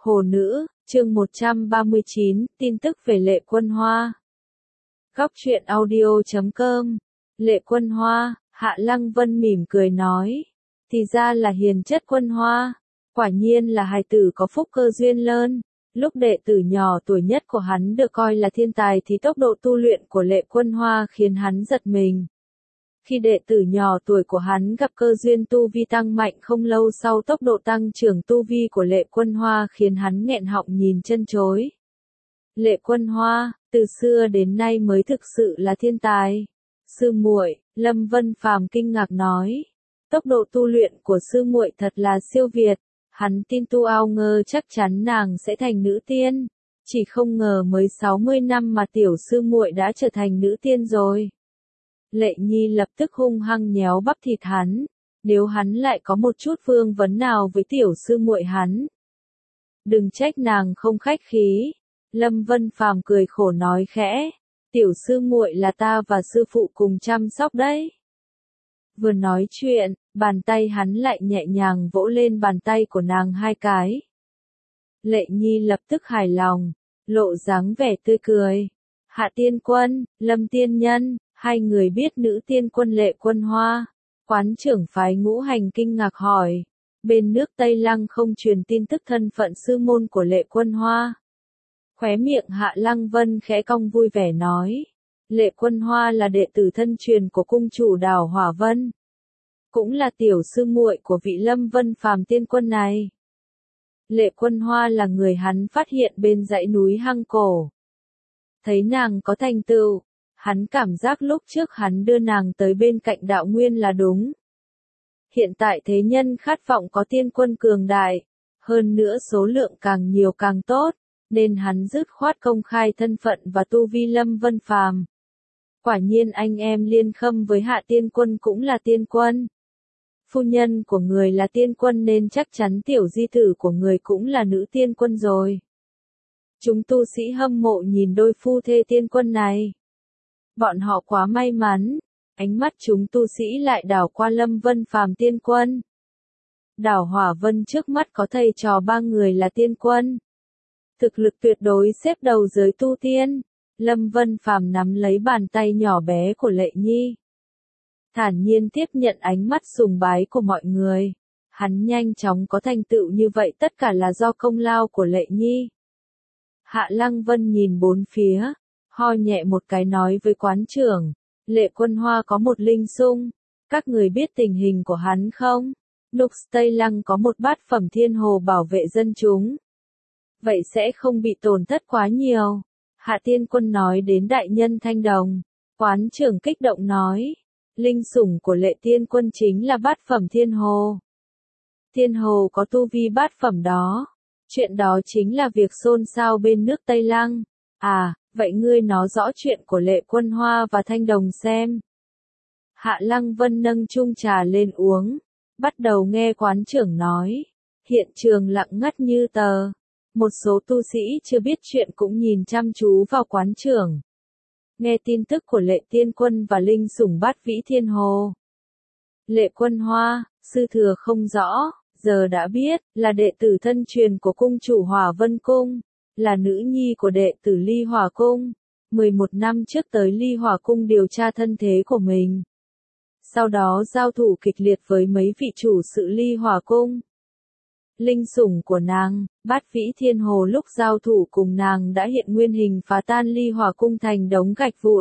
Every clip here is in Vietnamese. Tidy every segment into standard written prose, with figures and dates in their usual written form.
Hồ nữ, chương 139, tin tức về Lệ Quân Hoa. Góc truyện audio.com. Lệ Quân Hoa, Hạ Lăng Vân mỉm cười nói. Thì ra là hiền chất Quân Hoa. Quả nhiên là hài tử có phúc cơ duyên lớn. Lúc đệ tử nhỏ tuổi nhất của hắn được coi là thiên tài thì tốc độ tu luyện của Lệ Quân Hoa khiến hắn giật mình. Khi đệ tử nhỏ tuổi của hắn gặp cơ duyên tu vi tăng mạnh không lâu sau, tốc độ tăng trưởng tu vi của Lệ Quân Hoa khiến hắn nghẹn họng nhìn chân chối. Lệ Quân Hoa, từ xưa đến nay mới thực sự là thiên tài. Sư muội, Lâm Vân Phàm kinh ngạc nói. Tốc độ tu luyện của sư muội thật là siêu việt. Hắn tin tu ao ngơ chắc chắn nàng sẽ thành nữ tiên. Chỉ không ngờ mới 60 năm mà tiểu sư muội đã trở thành nữ tiên rồi. Lệ Nhi lập tức hung hăng nhéo bắp thịt hắn, nếu hắn lại có một chút vương vấn nào với tiểu sư muội hắn. Đừng trách nàng không khách khí. Lâm Vân Phàm cười khổ nói khẽ, tiểu sư muội là ta và sư phụ cùng chăm sóc đấy. Vừa nói chuyện, bàn tay hắn lại nhẹ nhàng vỗ lên bàn tay của nàng hai cái. Lệ Nhi lập tức hài lòng, lộ dáng vẻ tươi cười. Hạ tiên quân, Lâm tiên nhân. Hai người biết nữ tiên quân Lệ Quân Hoa. Quán trưởng phái Ngũ Hành kinh ngạc hỏi. Bên nước Tây Lăng không truyền tin tức thân phận sư môn của Lệ Quân Hoa. Khóe miệng Hạ Lăng Vân khẽ cong vui vẻ nói. Lệ Quân Hoa là đệ tử thân truyền của cung chủ đảo Hỏa Vân. Cũng là tiểu sư muội của vị Lâm Vân Phàm tiên quân này. Lệ Quân Hoa là người hắn phát hiện bên dãy núi Hang Cổ. Thấy nàng có thành tựu. Hắn cảm giác lúc trước hắn đưa nàng tới bên cạnh đạo nguyên là đúng. Hiện tại thế nhân khát vọng có tiên quân cường đại, hơn nữa số lượng càng nhiều càng tốt, nên hắn dứt khoát công khai thân phận và tu vi Lâm Vân Phàm. Quả nhiên anh em Liên Khâm với Hạ tiên quân cũng là tiên quân. Phu nhân của người là tiên quân nên chắc chắn tiểu di tử của người cũng là nữ tiên quân rồi. Chúng tu sĩ hâm mộ nhìn đôi phu thê tiên quân này. Bọn họ quá may mắn, ánh mắt chúng tu sĩ lại đảo qua Lâm Vân Phàm tiên quân. Đảo Hỏa Vân trước mắt có thầy trò ba người là tiên quân. Thực lực tuyệt đối xếp đầu giới tu tiên. Lâm Vân Phàm nắm lấy bàn tay nhỏ bé của Lệ Nhi. Thản nhiên tiếp nhận ánh mắt sùng bái của mọi người. Hắn nhanh chóng có thành tựu như vậy tất cả là do công lao của Lệ Nhi. Hạ Lăng Vân nhìn bốn phía. Ho nhẹ một cái nói với quán trưởng, Lệ Quân Hoa có một linh sung, các người biết tình hình của hắn không? Nux Tây Lăng có một bát phẩm thiên hồ bảo vệ dân chúng. Vậy sẽ không bị tổn thất quá nhiều. Hạ tiên quân nói đến đại nhân Thanh Đồng. Quán trưởng kích động nói, linh sủng của Lệ tiên quân chính là bát phẩm thiên hồ. Thiên hồ có tu vi bát phẩm đó. Chuyện đó chính là việc xôn xao bên nước Tây Lăng. À, vậy ngươi nói rõ chuyện của Lệ Quân Hoa và Thanh Đồng xem. Hạ Lăng Vân nâng chung trà lên uống, bắt đầu nghe quán trưởng nói. Hiện trường lặng ngắt như tờ. Một số tu sĩ chưa biết chuyện cũng nhìn chăm chú vào quán trưởng. Nghe tin tức của Lệ tiên quân và linh sủng bát vĩ thiên hồ. Lệ Quân Hoa, sư thừa không rõ, giờ đã biết, là đệ tử thân truyền của cung chủ Hỏa Vân Cung. Là nữ nhi của đệ tử Ly Hỏa Cung. 11 năm trước tới Ly Hỏa Cung điều tra thân thế của mình. Sau đó giao thủ kịch liệt với mấy vị chủ sự Ly Hỏa Cung. Linh sủng của nàng, bát vĩ thiên hồ lúc giao thủ cùng nàng đã hiện nguyên hình phá tan Ly Hỏa Cung thành đống gạch vụn.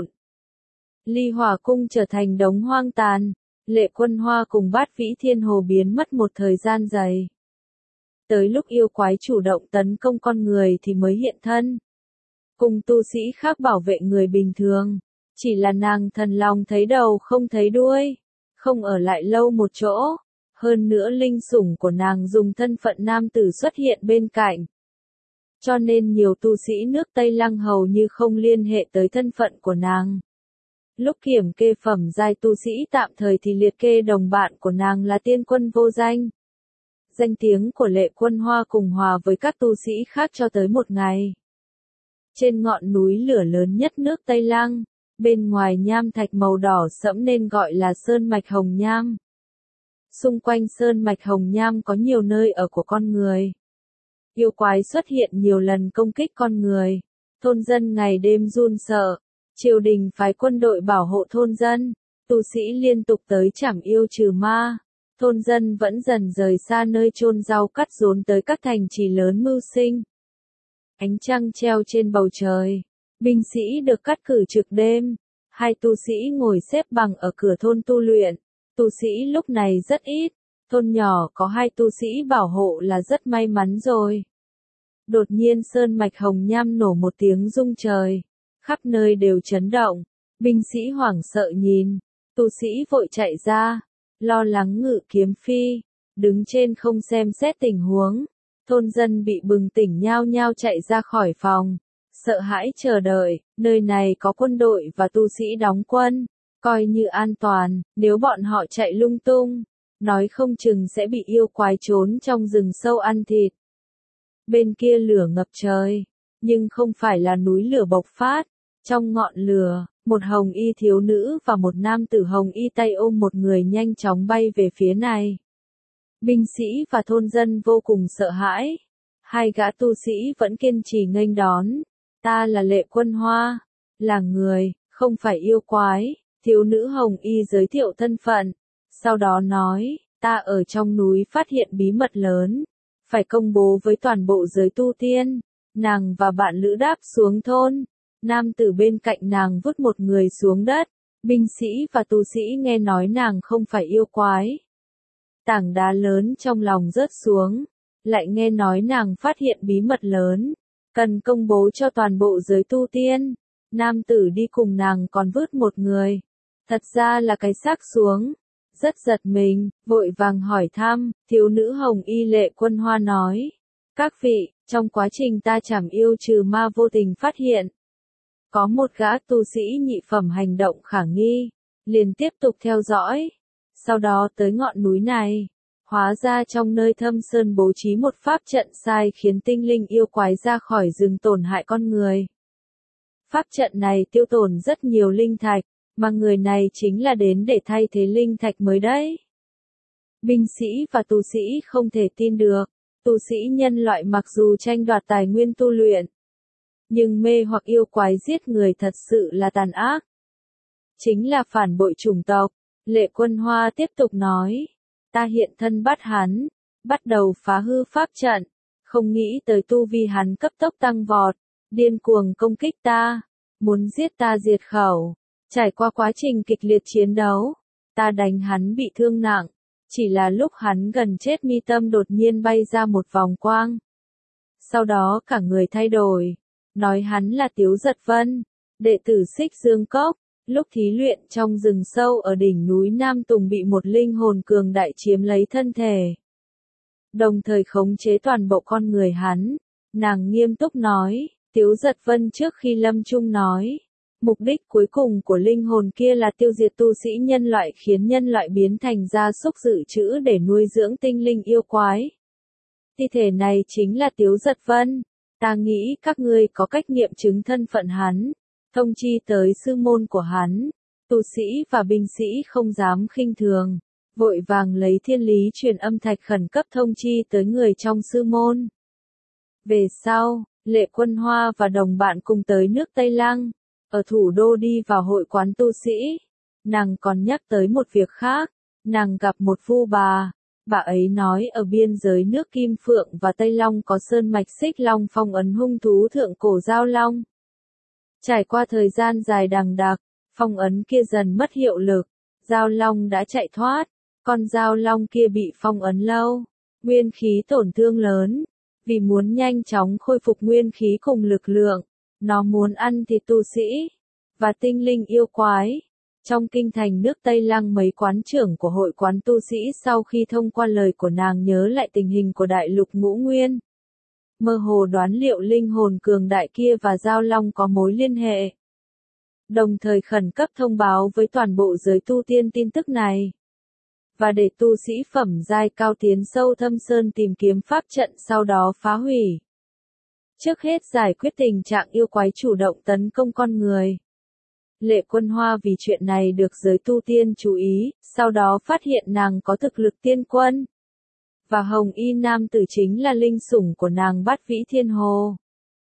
Ly Hỏa Cung trở thành đống hoang tàn. Lệ Quân Hoa cùng bát vĩ thiên hồ biến mất một thời gian dài. Tới lúc yêu quái chủ động tấn công con người thì mới hiện thân. Cùng tu sĩ khác bảo vệ người bình thường. Chỉ là nàng thần lòng thấy đầu không thấy đuôi. Không ở lại lâu một chỗ. Hơn nữa linh sủng của nàng dùng thân phận nam tử xuất hiện bên cạnh. Cho nên nhiều tu sĩ nước Tây Lăng hầu như không liên hệ tới thân phận của nàng. Lúc kiểm kê phẩm giai tu sĩ tạm thời thì liệt kê đồng bạn của nàng là tiên quân vô danh. Danh tiếng của Lệ Quân Hoa cùng hòa với các tu sĩ khác cho tới một ngày. Trên ngọn núi lửa lớn nhất nước Tây Lăng, bên ngoài nham thạch màu đỏ sẫm nên gọi là Sơn Mạch Hồng Nham. Xung quanh Sơn Mạch Hồng Nham có nhiều nơi ở của con người. Yêu quái xuất hiện nhiều lần công kích con người. Thôn dân ngày đêm run sợ. Triều đình phái quân đội bảo hộ thôn dân. Tu sĩ liên tục tới trảm yêu trừ ma. Thôn dân vẫn dần rời xa nơi chôn rau cắt rốn tới các thành trì lớn mưu sinh. Ánh trăng treo trên bầu trời. Binh sĩ được cắt cử trực đêm. Hai tu sĩ ngồi xếp bằng ở cửa thôn tu luyện. Tu sĩ lúc này rất ít. Thôn nhỏ có hai tu sĩ bảo hộ là rất may mắn rồi. Đột nhiên sơn mạch hồng nham nổ một tiếng rung trời. Khắp nơi đều chấn động. Binh sĩ hoảng sợ nhìn. Tu sĩ vội chạy ra. Lo lắng ngự kiếm phi. Đứng trên không xem xét tình huống. Thôn dân bị bừng tỉnh nhao nhao chạy ra khỏi phòng. Sợ hãi chờ đợi, nơi này có quân đội và tu sĩ đóng quân. Coi như an toàn, nếu bọn họ chạy lung tung. Nói không chừng sẽ bị yêu quái trốn trong rừng sâu ăn thịt. Bên kia lửa ngập trời. Nhưng không phải là núi lửa bộc phát. Trong ngọn lửa, một hồng y thiếu nữ và một nam tử hồng y tay ôm một người nhanh chóng bay về phía này. Binh sĩ và thôn dân vô cùng sợ hãi. Hai gã tu sĩ vẫn kiên trì nghênh đón. Ta là Lệ Quân Hoa. Là người, không phải yêu quái. Thiếu nữ hồng y giới thiệu thân phận. Sau đó nói, ta ở trong núi phát hiện bí mật lớn. Phải công bố với toàn bộ giới tu tiên. Nàng và bạn lữ đáp xuống thôn. Nam tử bên cạnh nàng vứt một người xuống đất. Binh sĩ và tu sĩ nghe nói nàng không phải yêu quái. Tảng đá lớn trong lòng rớt xuống. Lại nghe nói nàng phát hiện bí mật lớn. Cần công bố cho toàn bộ giới tu tiên. Nam tử đi cùng nàng còn vứt một người. Thật ra là cái xác xuống. Rất giật mình, vội vàng hỏi thăm. Thiếu nữ hồng y Lệ Quân Hoa nói. Các vị, trong quá trình ta trảm yêu trừ ma vô tình phát hiện. Có một gã tu sĩ nhị phẩm hành động khả nghi. Liền tiếp tục theo dõi. Sau đó tới ngọn núi này. Hóa ra trong nơi thâm sơn bố trí một pháp trận sai khiến tinh linh yêu quái ra khỏi rừng tổn hại con người. Pháp trận này tiêu tổn rất nhiều linh thạch, mà người này chính là đến để thay thế linh thạch mới đấy. Binh sĩ và tu sĩ không thể tin được, tu sĩ nhân loại mặc dù tranh đoạt tài nguyên tu luyện, nhưng mê hoặc yêu quái giết người thật sự là tàn ác. Chính là phản bội chủng tộc. Lệ Quân Hoa tiếp tục nói. Ta hiện thân bắt hắn, bắt đầu phá hư pháp trận, không nghĩ tới tu vi hắn cấp tốc tăng vọt, điên cuồng công kích ta, muốn giết ta diệt khẩu. Trải qua quá trình kịch liệt chiến đấu, ta đánh hắn bị thương nặng, chỉ là lúc hắn gần chết mi tâm đột nhiên bay ra một vòng quang. Sau đó cả người thay đổi, nói hắn là Tiếu Giật Vân, đệ tử Xích Dương Cốc. Lúc thí luyện trong rừng sâu ở đỉnh núi Nam Tùng bị một linh hồn cường đại chiếm lấy thân thể. Đồng thời khống chế toàn bộ con người hắn. Nàng nghiêm túc nói, Tiếu Giật Vân trước khi lâm chung nói. Mục đích cuối cùng của linh hồn kia là tiêu diệt tu sĩ nhân loại khiến nhân loại biến thành gia súc dự trữ để nuôi dưỡng tinh linh yêu quái. Thi thể này chính là Tiếu Giật Vân. Ta nghĩ các ngươi có cách nghiệm chứng thân phận hắn. Thông chi tới sư môn của hắn, tu sĩ và binh sĩ không dám khinh thường, vội vàng lấy thiên lý truyền âm thạch khẩn cấp thông chi tới người trong sư môn. Về sau, Lệ Quân Hoa và đồng bạn cùng tới nước Tây Lăng, ở thủ đô đi vào hội quán tu sĩ. Nàng còn nhắc tới một việc khác, nàng gặp một phu bà ấy nói ở biên giới nước Kim Phượng và Tây Long có sơn mạch Xích Long phong ấn hung thú thượng cổ Giao Long. Trải qua thời gian dài đằng đẵng, phong ấn kia dần mất hiệu lực, Giao Long đã chạy thoát, con Giao Long kia bị phong ấn lâu, nguyên khí tổn thương lớn, vì muốn nhanh chóng khôi phục nguyên khí cùng lực lượng, nó muốn ăn thịt tu sĩ và tinh linh yêu quái. Trong kinh thành nước Tây Lăng mấy quán trưởng của hội quán tu sĩ sau khi thông qua lời của nàng nhớ lại tình hình của đại lục Ngũ Nguyên. Mơ hồ đoán liệu linh hồn cường đại kia và Giao Long có mối liên hệ. Đồng thời khẩn cấp thông báo với toàn bộ giới tu tiên tin tức này. Và để tu sĩ phẩm giai cao tiến sâu thâm sơn tìm kiếm pháp trận sau đó phá hủy. Trước hết giải quyết tình trạng yêu quái chủ động tấn công con người. Lệ Quân Hoa vì chuyện này được giới tu tiên chú ý, sau đó phát hiện nàng có thực lực tiên quân. và hồng y nam tử chính là linh sủng của nàng Bát Vĩ Thiên Hồ.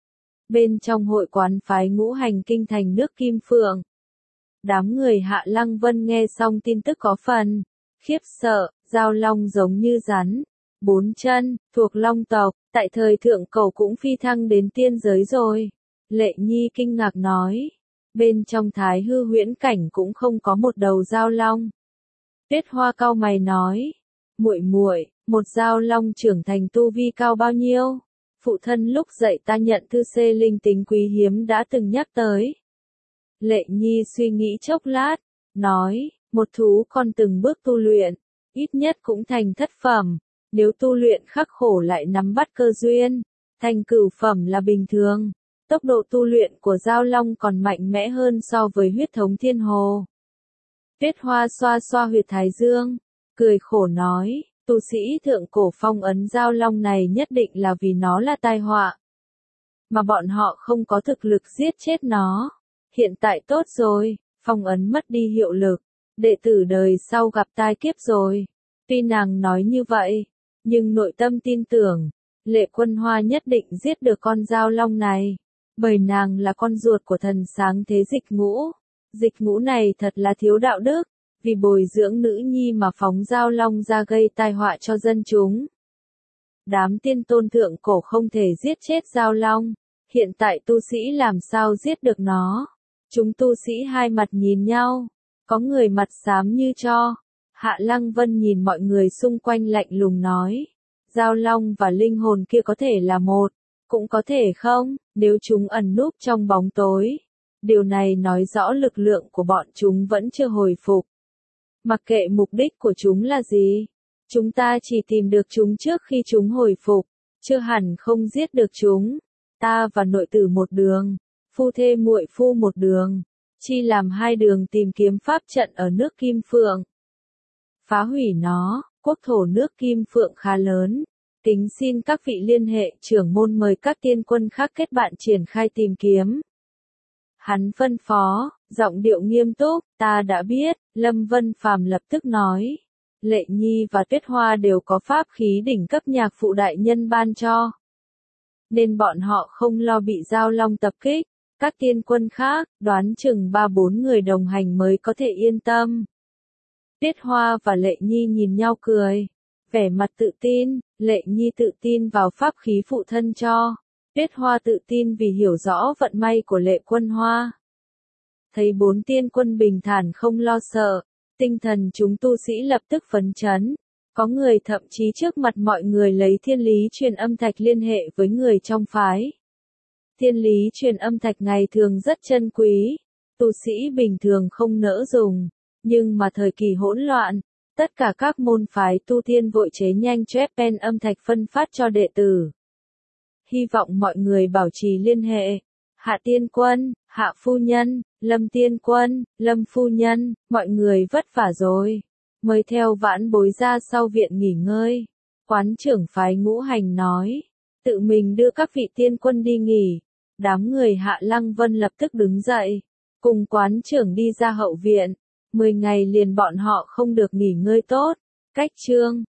Bên trong hội quán phái ngũ hành kinh thành nước Kim Phượng, đám người Hạ Lăng Vân nghe xong tin tức có phần khiếp sợ. Giao long giống như rắn, 4 chân, thuộc long tộc, tại thời thượng cổ cũng phi thăng đến tiên giới rồi. Lệ Nhi kinh ngạc nói, bên trong Thái Hư huyễn cảnh cũng không có một đầu giao long. Tuyết Hoa cau mày nói, muội muội, một giao long trưởng thành tu vi cao bao nhiêu? Phụ thân lúc dạy ta nhận thư xê linh tính quý hiếm đã từng nhắc tới. Lệ Nhi suy nghĩ chốc lát, nói, một thú con từng bước tu luyện, ít nhất cũng thành thất phẩm, nếu tu luyện khắc khổ lại nắm bắt cơ duyên, thành cửu phẩm là bình thường. Tốc độ tu luyện của giao long còn mạnh mẽ hơn so với huyết thống thiên hồ. Tuyết Hoa xoa xoa huyệt thái dương, cười khổ nói, tu sĩ thượng cổ phong ấn giao long này nhất định là vì nó là tai họa, mà bọn họ không có thực lực giết chết nó. Hiện tại tốt rồi, phong ấn mất đi hiệu lực, đệ tử đời sau gặp tai kiếp rồi. Tuy nàng nói như vậy, nhưng nội tâm tin tưởng, Lệ Quân Hoa nhất định giết được con giao long này, bởi nàng là con ruột của thần sáng thế Dịch Ngũ. Dịch Ngũ này thật là thiếu đạo đức, vì bồi dưỡng nữ nhi mà phóng giao long ra gây tai họa cho dân chúng. Đám tiên tôn thượng cổ không thể giết chết giao long, hiện tại tu sĩ làm sao giết được nó? Chúng tu sĩ hai mặt nhìn nhau, có người mặt xám như tro. Hạ Lăng Vân nhìn mọi người xung quanh lạnh lùng nói, giao long và linh hồn kia có thể là một, cũng có thể không, nếu chúng ẩn núp trong bóng tối. Điều này nói rõ lực lượng của bọn chúng vẫn chưa hồi phục. Mặc kệ mục đích của chúng là gì, chúng ta chỉ tìm được chúng trước khi chúng hồi phục, chưa hẳn không giết được chúng. Ta và nội tử một đường, phu thê muội phu một đường, chi làm hai đường tìm kiếm pháp trận ở nước Kim Phượng. Phá hủy nó, quốc thổ nước Kim Phượng khá lớn, kính xin các vị liên hệ trưởng môn mời các tiên quân khác kết bạn triển khai tìm kiếm. Hắn phân phó, giọng điệu nghiêm túc, ta đã biết. Lâm Vân Phàm lập tức nói, Lệ Nhi và Tuyết Hoa đều có pháp khí đỉnh cấp nhạc phụ đại nhân ban cho, nên bọn họ không lo bị giao long tập kích. Các tiên quân khác, đoán chừng 3-4 người đồng hành mới có thể yên tâm. Tuyết Hoa và Lệ Nhi nhìn nhau cười, vẻ mặt tự tin. Lệ Nhi tự tin vào pháp khí phụ thân cho, Tuyết Hoa tự tin vì hiểu rõ vận may của Lệ Quân Hoa. Thấy 4 tiên quân bình thản không lo sợ, tinh thần chúng tu sĩ lập tức phấn chấn. Có người thậm chí trước mặt mọi người lấy thiên lý truyền âm thạch liên hệ với người trong phái. Thiên lý truyền âm thạch ngày thường rất chân quý, tu sĩ bình thường không nỡ dùng, nhưng mà thời kỳ hỗn loạn, tất cả các môn phái tu tiên vội chế nhanh Trepen âm thạch phân phát cho đệ tử. Hy vọng mọi người bảo trì liên hệ. Hạ tiên quân, Hạ phu nhân, Lâm tiên quân, Lâm phu nhân, mọi người vất vả rồi. Mời theo vãn bối ra sau viện nghỉ ngơi. Quán trưởng phái ngũ hành nói, tự mình đưa các vị tiên quân đi nghỉ. Đám người Hạ Lăng Vân lập tức đứng dậy, cùng quán trưởng đi ra hậu viện. 10 ngày liền bọn họ không được nghỉ ngơi tốt. Cách chương